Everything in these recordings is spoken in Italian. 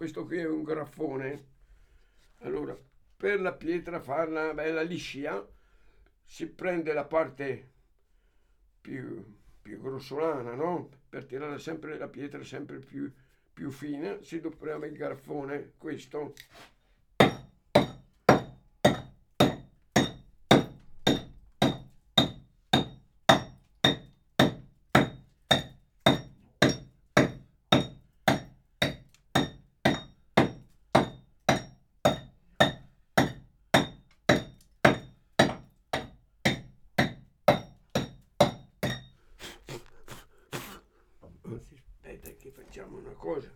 questo qui è un graffone. Allora, per la pietra farla bella liscia, si prende la parte più grossolana, no? Per tirare sempre la pietra sempre più fina, si preme il graffone, questo. Aspetta che facciamo una cosa.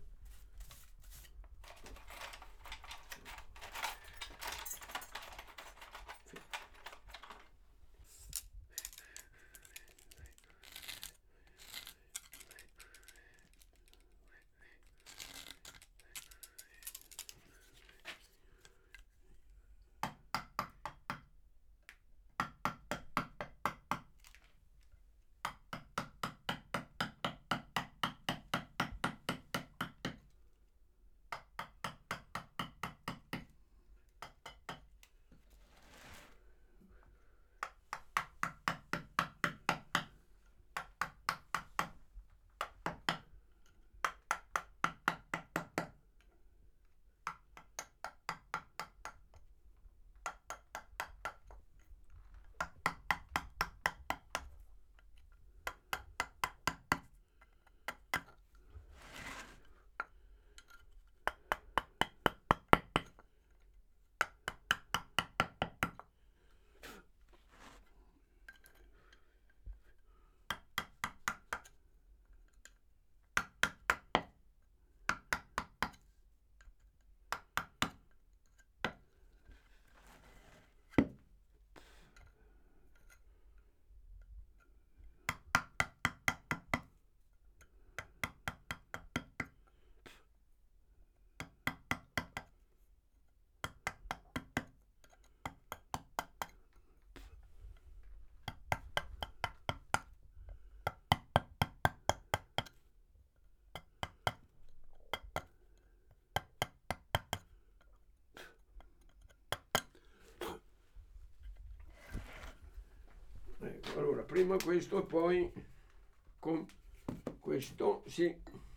Ecco, allora, prima questo e poi con questo, sì.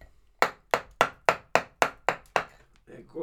Ecco.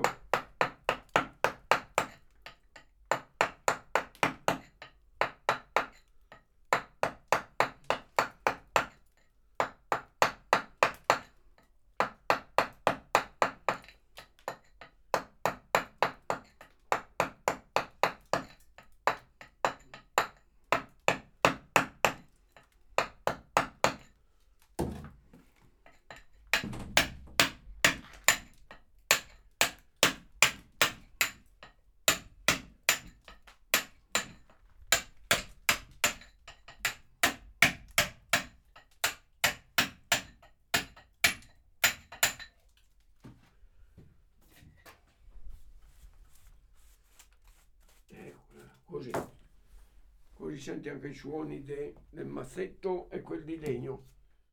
Così senti anche i suoni del mazzetto e quel di legno.